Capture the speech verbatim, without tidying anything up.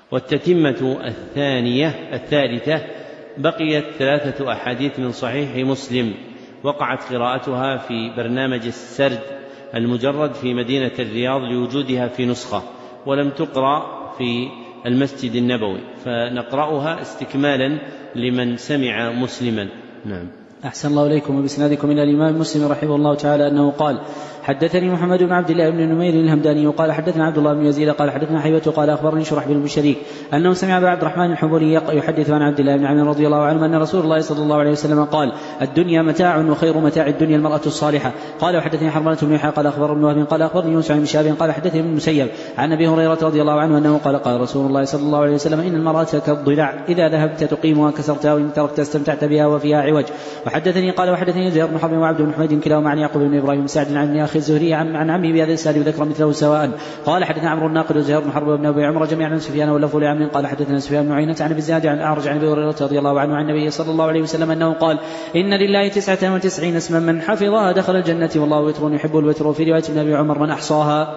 والتتمة الثانية الثالثة بقيت ثلاثة أحاديث من صحيح مسلم وقعت قراءتها في برنامج السرد المجرد في مدينة الرياض لوجودها في نسخة، ولم تقرأ في المسجد النبوي، فنقرأها استكمالا لمن سمع مسلما. نعم. أحسن الله إليكم. وبسنادكم إلى الإمام مسلم رحمه الله تعالى أنه قال: حدثني محمد بن عبد الله بن نمير الهمداني قال حدثنا عبد الله بن يزيد قال حدثنا حيوة قال أخبرني شرحبيل بن شريك أنه سمع أبا عبد الرحمن الحبولي يحدث عن عبد الله بن عمرو رضي الله عنه أن رسول الله صلى الله عليه وسلم قال: الدنيا متاع وخير متاع الدنيا المرأة الصالحة. قال: وحدثني حرملة بن يحيى قال أخبر ابن وهب قال أخبرني يونس عن شهاب قال حدثني ابن المسيب عن أبي هريرة رضي الله عنه أنه قال: قال رسول الله صلى الله عليه وسلم: إن المرأة كالضلع إذا ذهبت تقيمها كسرتها وإن تركت استمتعت بها وفيها عوج. وحدثني قال وحدثني زهير بن حرب وعبد بن حميد كلاهما عن يعقوب بن إبراهيم سعد عن أخي الزهري عن عمه بهذا الإسناد وذكر مثله سواء. قال: حدثنا عمرو الناقد وزهير بن حرب وابن أبي عمر جميعا عن سفيان واللفظ لعمرو قال: حدثنا سفيان بن عيينة عن أبي الزناد عن الأعرج عن أبي هريرة رضي الله عنه عن النبي صلى الله عليه وسلم أنه قال: إن لله تسعة وتسعين اسما من حفظها دخل الجنة والله وتر يحب الوتر. وفي رواية ابن أبي عمر: من أحصاها